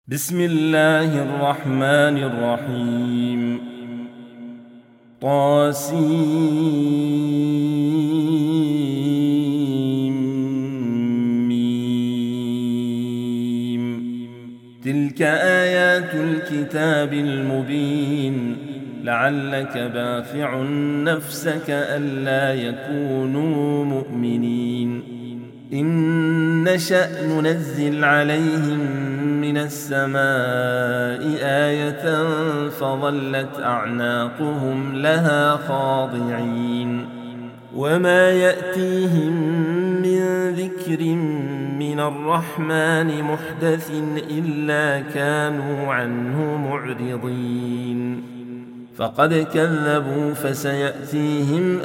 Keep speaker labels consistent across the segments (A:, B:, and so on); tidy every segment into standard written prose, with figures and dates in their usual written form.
A: بسم الله الرحمن الرحيم طاسيم تلك آيات الكتاب المبين لعلك باخع نفسك ألا يكونوا مؤمنين إن نشأ ننزل عليهم من السماء آية فظلت أعناقهم لها خاضعين وما يأتيهم من ذكر من الرحمن محدث إلا كانوا عنه معرضين فقد كذبوا فسيأتيهم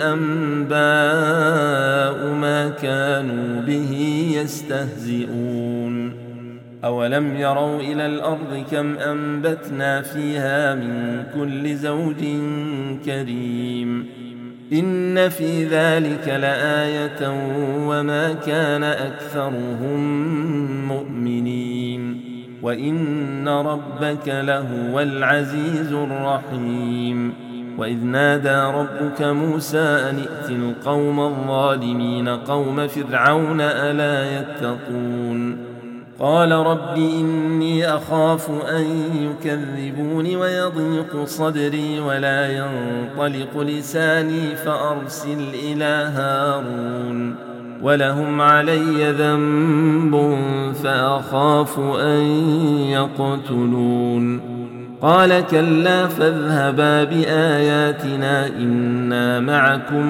A: أنباء ما كانوا به يستهزئون أولم يروا إلى الأرض كم أنبتنا فيها من كل زوج كريم إن في ذلك لآية وما كان أكثرهم مؤمنين وإن ربك لهو العزيز الرحيم وإذ نادى ربك موسى أن ائت القوم الظالمين قوم فرعون ألا يتقون قال رب إني أخاف أن يكذبون ويضيق صدري ولا ينطلق لساني فأرسل إلى هارون ولهم علي ذنب فأخاف أن يقتلون قال كلا فاذهبا بآياتنا إنا معكم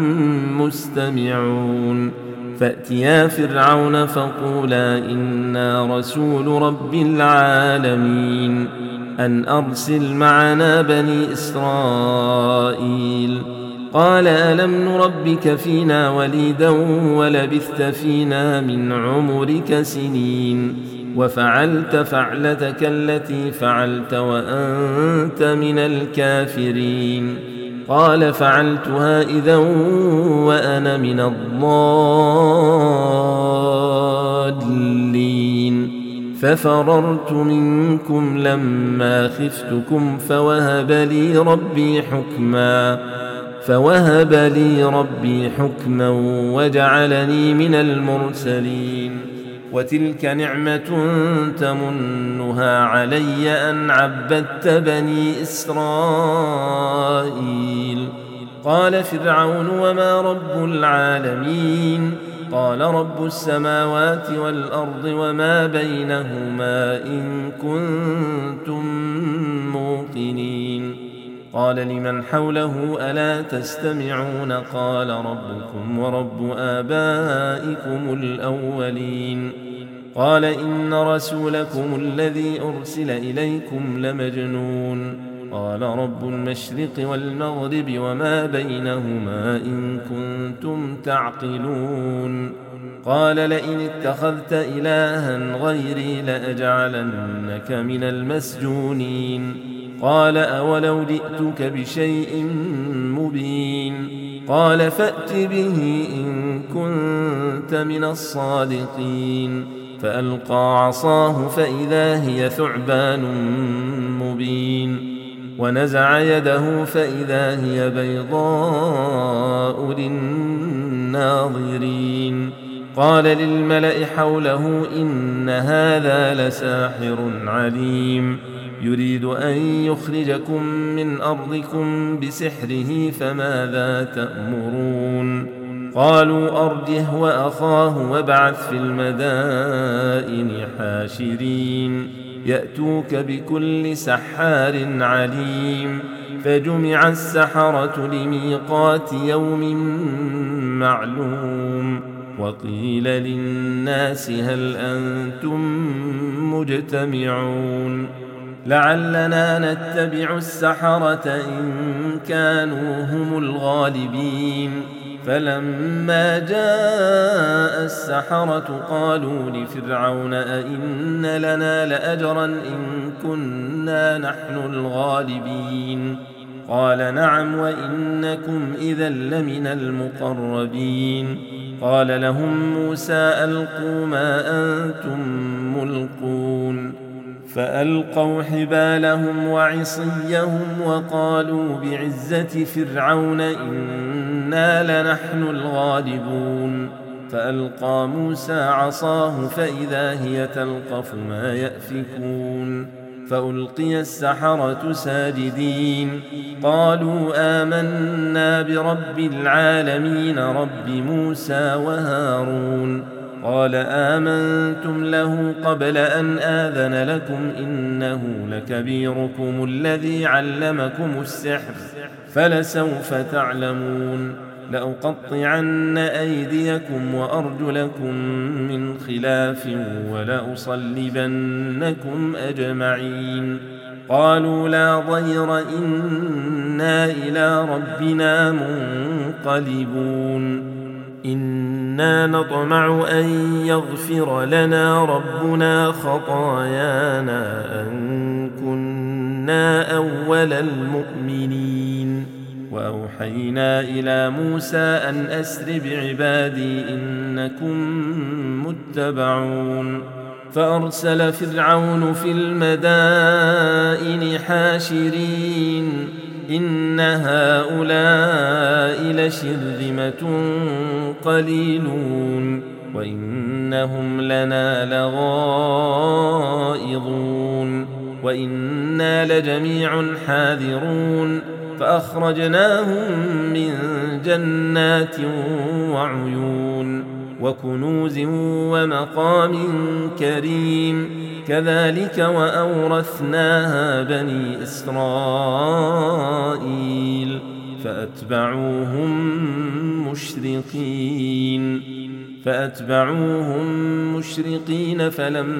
A: مستمعون فأتيا فرعون فقولا إنا رسول رب العالمين أن أرسل معنا بني إسرائيل قال ألم نربك فينا وليدا ولبثت فينا من عمرك سنين وفعلت فعلتك التي فعلت وأنت من الكافرين قال فعلتها إذا وأنا من الضالين ففررت منكم لما خفتكم فوهب لي ربي حكما وجعلني من المرسلين وتلك نعمة تمنها علي أن عبدت بني إسرائيل قال فرعون وما رب العالمين قال رب السماوات والأرض وما بينهما إن كنتم موقنين قال لمن حوله ألا تستمعون قال ربكم ورب آبائكم الأولين قال إن رسولكم الذي أرسل إليكم لمجنون قال رب المشرق والمغرب وما بينهما إن كنتم تعقلون قال لئن اتخذت إلها غيري لأجعلنك من المسجونين قال أولو جئتك بشيء مبين قال فأت به إن كنت من الصادقين فألقى عصاه فإذا هي ثعبان مبين ونزع يده فإذا هي بيضاء للناظرين قال للملأ حوله إن هذا لساحر عليم يريد أن يخرجكم من أرضكم بسحره فماذا تأمرون قالوا أرجه وأخاه وابعث في المدائن حاشرين يأتوك بكل سحار عليم فجمع السحرة لميقات يوم معلوم وقيل للناس هل أنتم مجتمعون لعلنا نتبع السحرة إن كانوا هم الغالبين فلما جاء السحرة قالوا لفرعون أئن لنا لأجرا إن كنا نحن الغالبين قال نعم وإنكم إذا لمن المقربين قال لهم موسى ألقوا ما أنتم ملقون فألقوا حبالهم وعصيهم وقالوا بعزة فرعون إنا لنحن الغالبون. فألقى موسى عصاه فإذا هي تلقف ما يأفكون. فألقي السحرة ساجدين قالوا آمنا برب العالمين رب موسى وهارون. قال آمنتم له قبل أن آذن لكم إنه لكبيركم الذي علمكم السحر فلسوف تعلمون. لأقطعن أيديكم وأرجلكم من خلاف ولأصلبنكم أجمعين. قالوا لا ضير إنا إلى ربنا منقلبون. إنا نطمع أن يغفر لنا ربنا خطايانا أن كنا أول المؤمنين. وأوحينا إلى موسى أن أسر بعبادي إنكم متبعون. فأرسل فرعون في المدائن حاشرين إن هؤلاء لشرذمة قليلون وإنهم لنا لغائظون وإنا لجميع حاذرون. فأخرجناهم من جنات وعيون وكنوز ومقام كريم كذلك وأورثناها بني إسرائيل فأتبعوهم مشرقين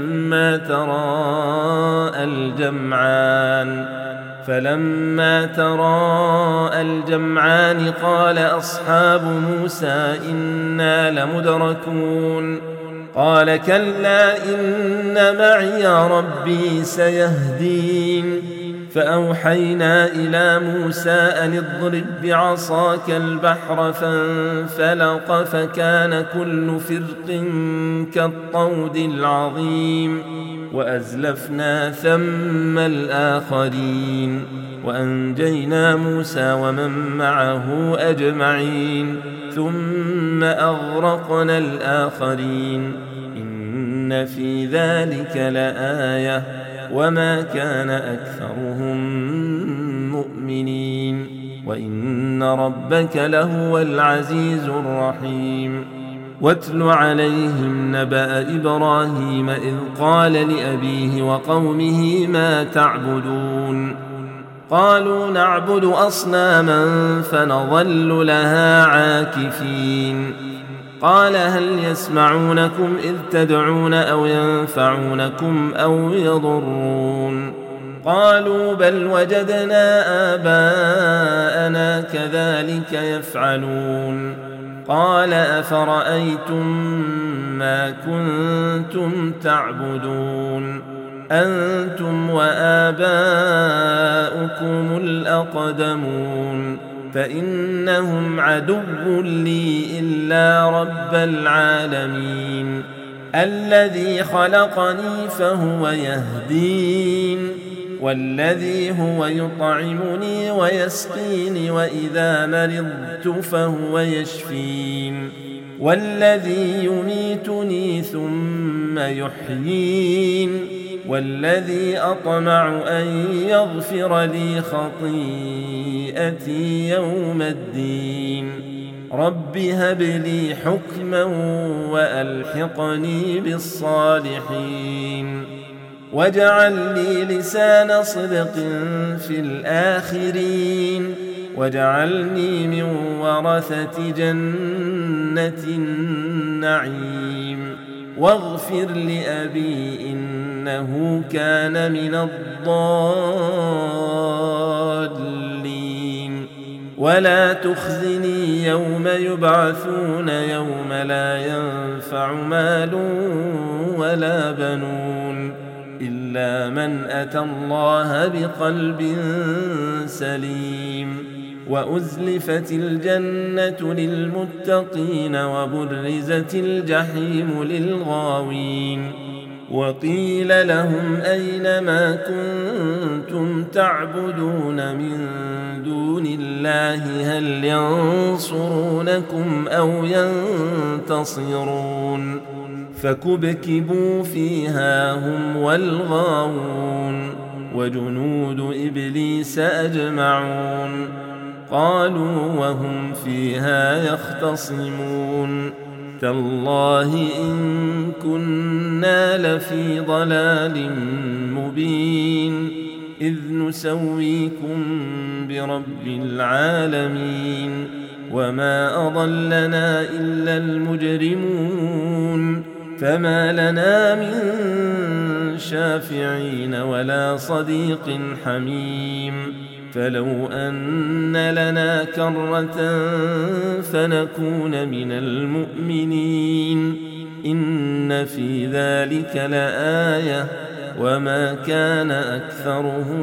A: فلما تراءى الجمعان قال أصحاب موسى إنا لمدركون. قال كلا إن معي ربي سيهدين. فأوحينا إلى موسى أن اضرب بعصاك البحر فانفلق فكان كل فرق كالطود العظيم وأزلفنا ثم الآخرين وأنجينا موسى ومن معه أجمعين ثم أغرقنا الآخرين. إن في ذلك لآية وما كان أكثرهم مؤمنين وإن ربك لهو العزيز الرحيم. واتل عليهم نبأ إبراهيم إذ قال لأبيه وقومه ما تعبدون. قالوا نعبد أصناما فنظل لها عاكفين. قال هل يسمعونكم إذ تدعون أو ينفعونكم أو يضرون. قالوا بل وجدنا آباءنا كذلك يفعلون. قال أفرأيتم ما كنتم تعبدون أنتم وآباؤكم الأقدمون فإنهم عدو لي إلا رب العالمين الذي خلقني فهو يهدين والذي هو يطعمني ويسقيني وإذا مرضت فهو يشفين والذي يميتني ثم يحيين والذي أطمع أن يغفر لي خطيئتي يوم الدين. رب هب لي حكما وألحقني بالصالحين واجعل لي لسان صدق في الآخرين واجعلني من ورثة جنة النعيم واغفر لأبي إنه كان من الضالين ولا تخزني يوم يبعثون يوم لا ينفع مال ولا بنون إلا من أتى الله بقلب سليم وأزلفت الجنة للمتقين وبرزت الجحيم للغاوين وقيل لهم أين ما كنتم تعبدون من دون الله هل ينصرونكم أو ينتصرون فكبكبوا فيها هم والغاوون وجنود إبليس أجمعون قالوا وهم فيها يختصمون تالله إن كنا لفي ضلال مبين إذ نسويكم برب العالمين وما أضلنا إلا المجرمون فما لنا من شافعين ولا صديق حميم فلو أن لنا كرة فنكون من المؤمنين إن في ذلك لآية وما كان أكثرهم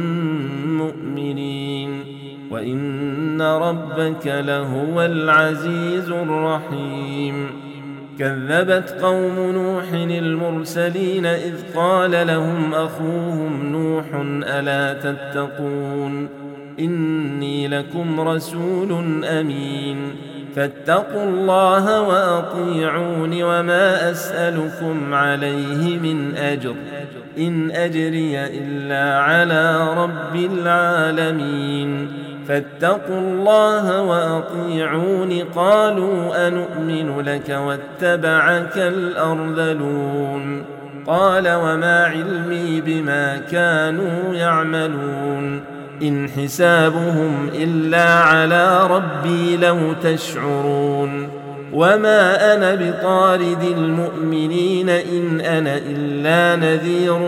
A: مؤمنين وإن ربك لهو العزيز الرحيم كذبت قوم نوح المرسلين إذ قال لهم أخوهم نوح ألا تتقون إني لكم رسول أمين فاتقوا الله وأطيعون وما أسألكم عليه من أجر إن أجري إلا على رب العالمين فاتقوا الله وأطيعون قالوا أنؤمن لك واتبعك الأرذلون قال وما علمي بما كانوا يعملون إن حسابهم إلا على ربي لو تشعرون وما أنا بطارد المؤمنين إن أنا إلا نذير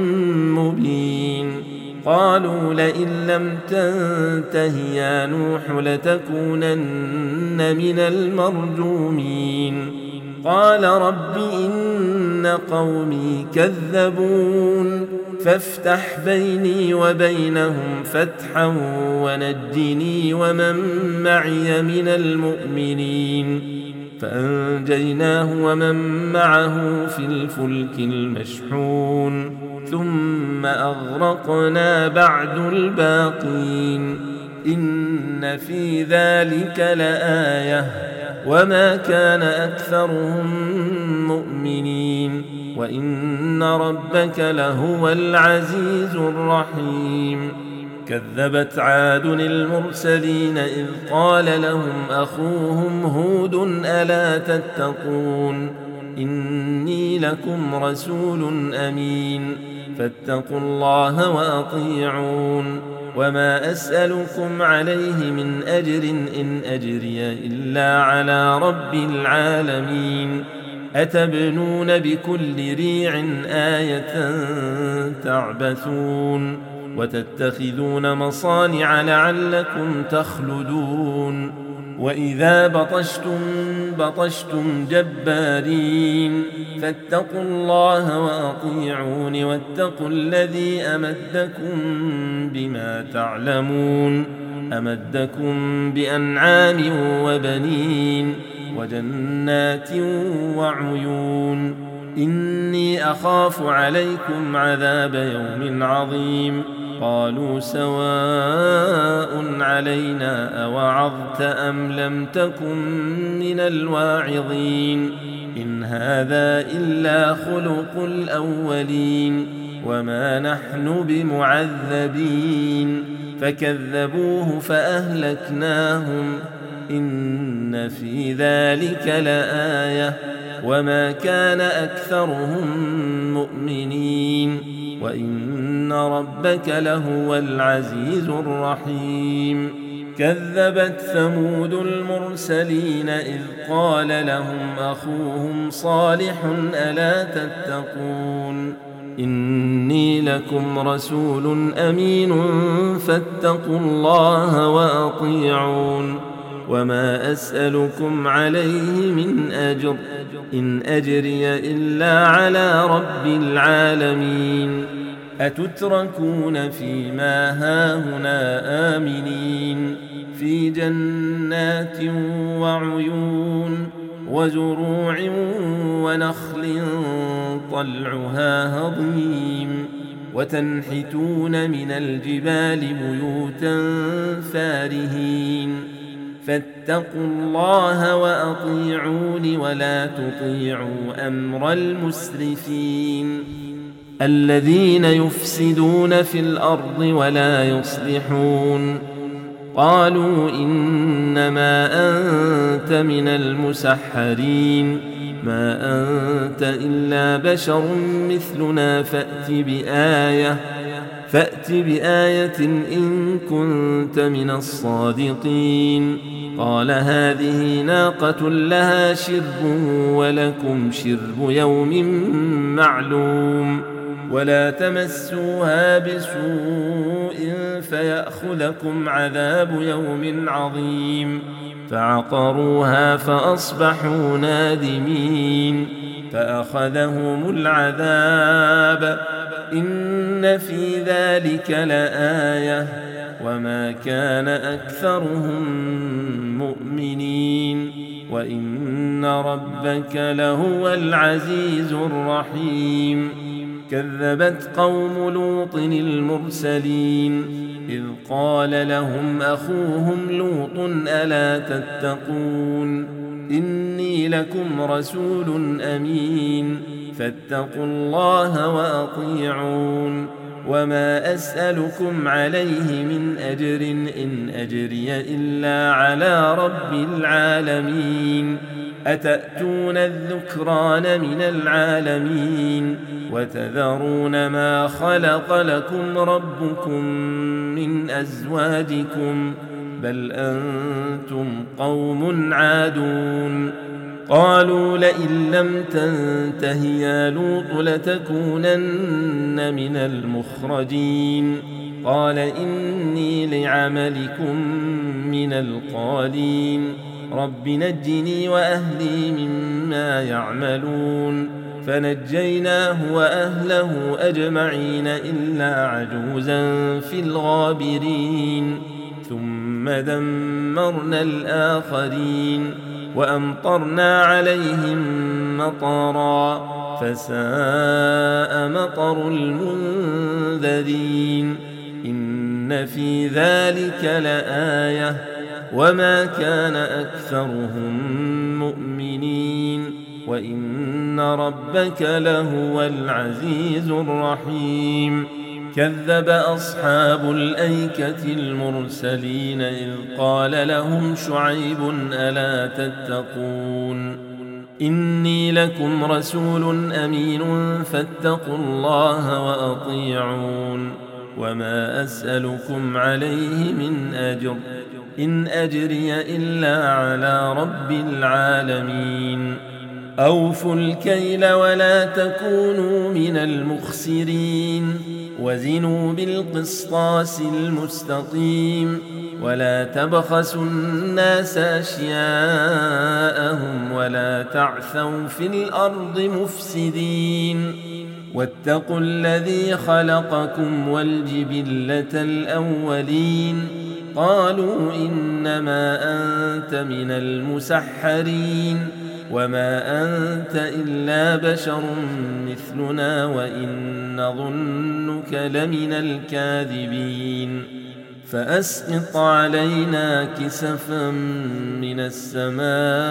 A: مبين قالوا لئن لم تنته يا نوح لتكونن من المرجومين قال رب إن قومي كذبون فافتح بيني وبينهم فتحا ونجني ومن معي من المؤمنين فأنجيناه ومن معه في الفلك المشحون ثم أغرقنا بعد الباقين إن في ذلك لآية وما كان أكثرهم مؤمنين وإن ربك لهو العزيز الرحيم كذبت عاد المرسلين إذ قال لهم أخوهم هود ألا تتقون إني لكم رسول أمين فاتقوا الله وأطيعون وما أسألكم عليه من أجر إن أجري إلا على رب العالمين أتبنون بكل ريع آية تعبثون وتتخذون مصانع لعلكم تخلدون وإذا بطشتم جبارين فاتقوا الله وأطيعون واتقوا الذي أمدكم بما تعلمون أمدكم بأنعام وبنين وجنات وعيون إني أخاف عليكم عذاب يوم عظيم قالوا سواء علينا أوعظت أم لم تكن من الواعظين إن هذا إلا خلق الأولين وما نحن بمعذبين فكذبوه فأهلكناهم إن في ذلك لآية وما كان أكثرهم مؤمنين وإن ربك لهو العزيز الرحيم كذبت ثمود المرسلين إذ قال لهم أخوهم صالح ألا تتقون إني لكم رسول أمين فاتقوا الله وأطيعون وما أسألكم عليه من أجر إن أجري إلا على رب العالمين أتتركون فيما هاهنا آمنين في جنات وعيون وزروع ونخل طلعها هضيم وتنحتون من الجبال بيوتا فارهين فاتقوا الله وأطيعون ولا تطيعوا أمر المسرفين الذين يفسدون في الأرض ولا يصلحون قالوا إنما أنت من المسحرين ما أنت إلا بشر مثلنا فأت بآية إن كنت من الصادقين قال هذه ناقة لها شرب ولكم شرب يوم معلوم ولا تمسوها بسوء فيأخذكم عذاب يوم عظيم فعقروها فأصبحوا نادمين فأخذهم العذاب إن في ذلك لآية وما كان أكثرهم مؤمنين وإن ربك لهو العزيز الرحيم كذبت قوم لوط المرسلين إذ قال لهم أخوهم لوط ألا تتقون إني لكم رسول أمين فاتقوا الله وأطيعون وما أسألكم عليه من أجر إن أجري إلا على رب العالمين أتأتون الذكران من العالمين وتذرون ما خلق لكم ربكم من أزواجكم بل أنتم قوم عادون قالوا لئن لم تنته يا لوط لتكونن من المخرجين قال إني لعملكم من القالين رب نجني وأهلي مما يعملون فنجيناه وأهله أجمعين إلا عجوزا في الغابرين ثم دمرنا الآخرين وأمطرنا عليهم مطرا فساء مطر المنذرين إن في ذلك لآية وما كان أكثرهم مؤمنين وإن ربك لهو العزيز الرحيم كذب أصحاب الأيكة المرسلين إذ قال لهم شعيب ألا تتقون إني لكم رسول أمين فاتقوا الله وأطيعون وما أسألكم عليه من أجر إن أجري إلا على رب العالمين أوفوا الكيل ولا تكونوا من المخسرين وزنوا بالقسطاس المستقيم ولا تبخسوا الناس أشياءهم ولا تعثوا في الأرض مفسدين واتقوا الذي خلقكم والجبلة الأولين قالوا إنما أنت من المسحرين وما أنت إلا بشر مثلنا وإن نظنك لمن الكاذبين فأسقط علينا كسفا من السماء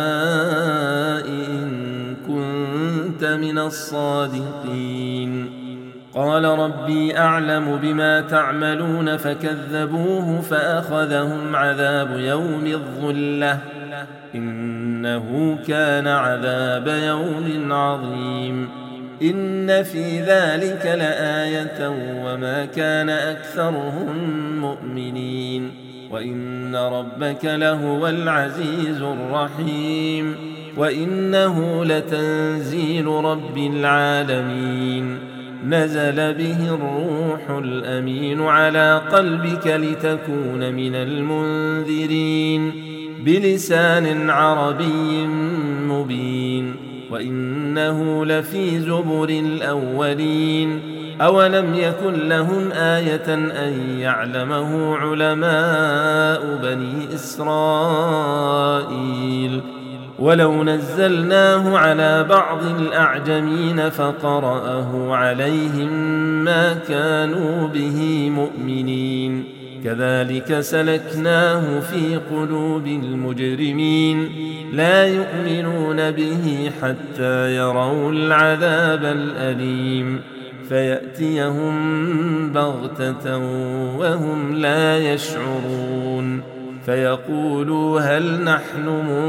A: إن كنت من الصادقين قال ربي أعلم بما تعملون فكذبوه فأخذهم عذاب يوم الظلة إنه كان عذاب يوم عظيم إن في ذلك لآية وما كان أكثرهم مؤمنين وإن ربك لهو العزيز الرحيم وإنه لتنزيل رب العالمين نزل به الروح الأمين على قلبك لتكون من المنذرين بلسان عربي مبين وإنه لفي زبر الأولين أولم يكن لهم آية أن يعلمه علماء بني إسرائيل ولو نزلناه على بعض الأعجمين فقرأه عليهم ما كانوا به مؤمنين كذلك سلكناه في قلوب المجرمين لا يؤمنون به حتى يروا العذاب الأليم فيأتيهم بغتة وهم لا يشعرون فيقولوا هل نحن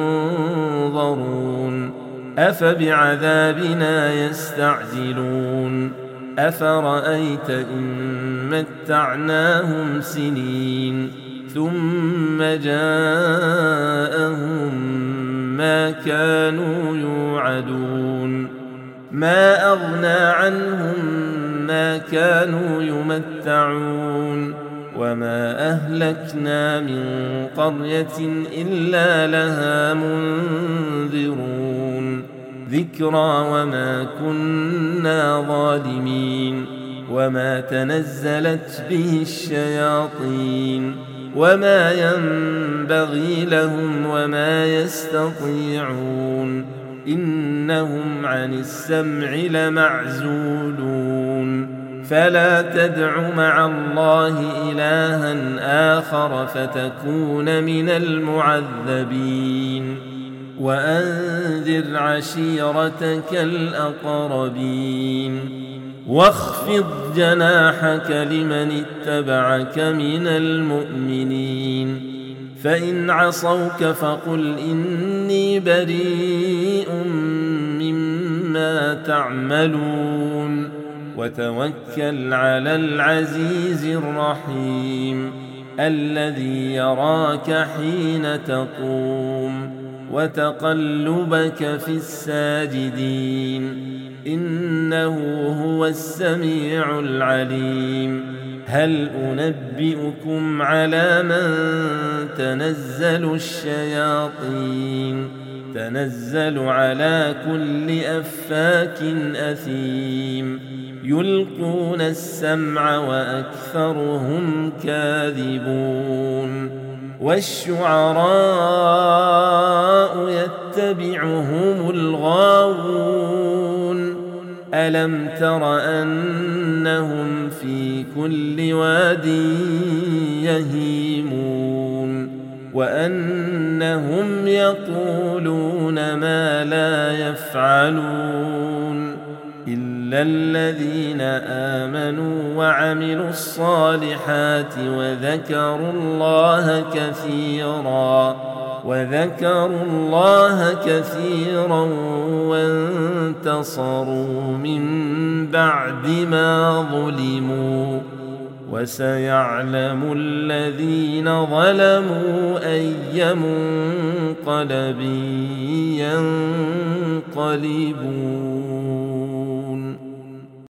A: منظرون أفبعذابنا يستعجلون أفرأيت إن متعناهم سنين ثم جاءهم ما كانوا يوعدون ما أغنى عنهم ما كانوا يمتعون وما أهلكنا من قرية إلا لها منذرون ذكرى وما كنا ظالمين وما تنزلت به الشياطين وما ينبغي لهم وما يستطيعون إنهم عن السمع لمعزولون فلا تدع مع الله إلها آخر فتكون من المعذبين وأنذر عشيرتك الأقربين واخفض جناحك لمن اتبعك من المؤمنين فإن عصوك فقل إني بريء مما تعملون وتوكل على العزيز الرحيم الذي يراك حين تقوم وتقلبك في الساجدين إنه هو السميع العليم هل أنبئكم على من تنزل الشياطين تنزل على كل أفاك أثيم يلقون السمع وأكثرهم كاذبون والشعراء يتبعهم الغاوون ألم تر أنهم في كل واد يهيمون وأنهم يقولون ما لا يفعلون إلا الذين آمنوا وعملوا الصالحات وذكروا الله كثيرا وانتصروا من بعد ما ظلموا وسيعلم الذين ظلموا أي منقلب ينقلبون